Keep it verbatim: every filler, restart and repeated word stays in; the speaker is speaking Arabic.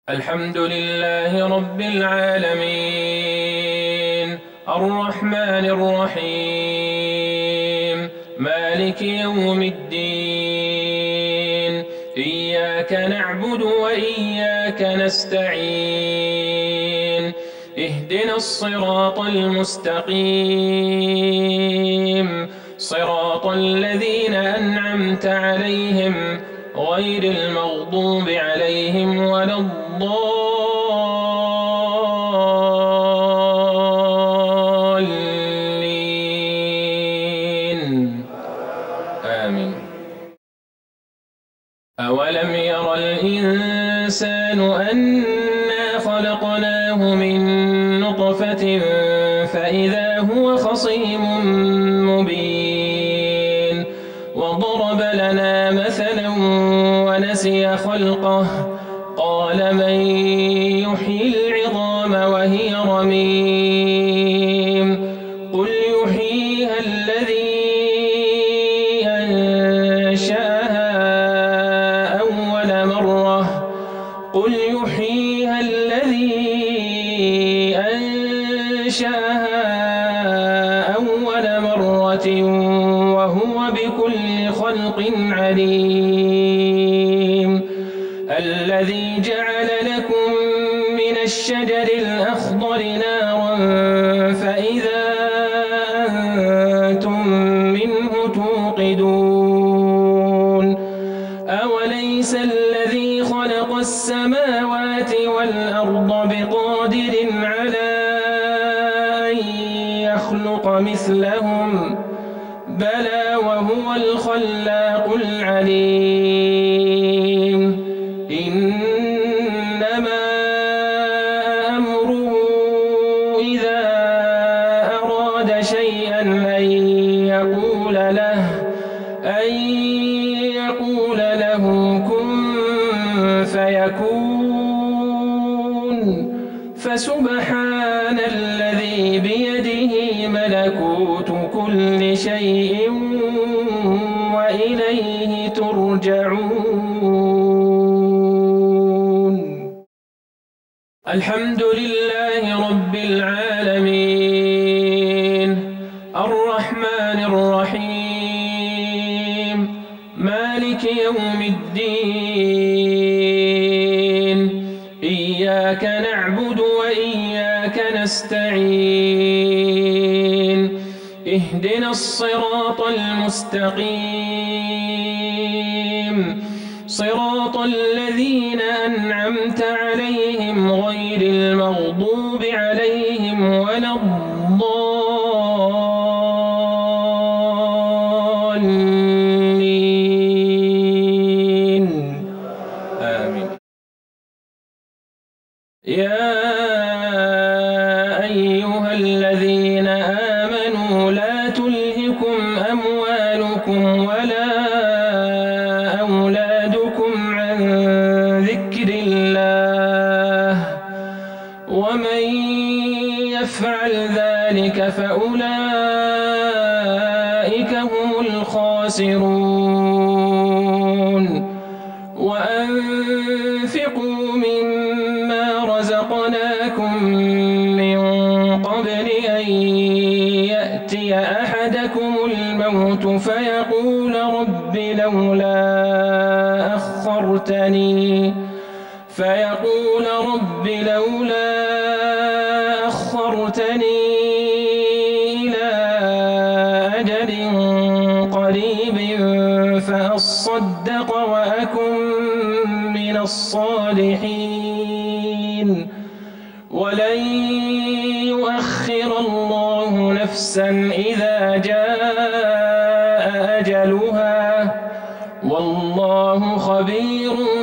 الحمد لله رب العالمين الرحمن الرحيم مالك يوم الدين إياك نعبد وإياك نستعين اهدنا الصراط المستقيم صراط الذين أنعمت عليهم غير المغضوب عليهم ولا الضالين آمين. أولم ير الإنسان أنا خلقناه من نطفة فإذا هو خصيم مبين وضرب لنا مثلا ونسي خلقه قال من يحيي العظام وهي رميم قل يحييها الذي أنشأها أول مرة قل يحييها الذي أنشأها أول مرة وهو بكل خلق عليم الذي جعل لكم من الشجر الأخضر نارا فإذا أنتم منه توقدون أوليس الذي خلق السماوات والأرض بقادر على أن يخلق مثلهم بلى وهو الخلاق العليم إنما أمره إذا أراد شيئا أن يقول له أن يقول له كن فيكون فسبحان الذي بيده ملكوت كل شيء وإليه ترجعون. الحمد لله رب العالمين الرحمن الرحيم مالك يوم الدين إياك نعبد وإياك نستعين اهدنا الصراط المستقيم صراط الذين أنعمت عليهم غير المغضوب عليهم ولا الضالين آمين. يا أيها الذين آمنوا لا تلهكم أموالكم ولا أولادكم عن ذكر الله ومن يفعل ذلك فأولئك هم الخاسرون. وأنفقوا مما رزقناكم من قبل أن يأتي أحدكم الموت فيقول رب لولا أخرتني فيقول رب لولا أخرتني إلى أجل قريب فأصدق وأكن من الصالحين ولن يؤخر الله نفسا إذا جاء أجلها والله خبير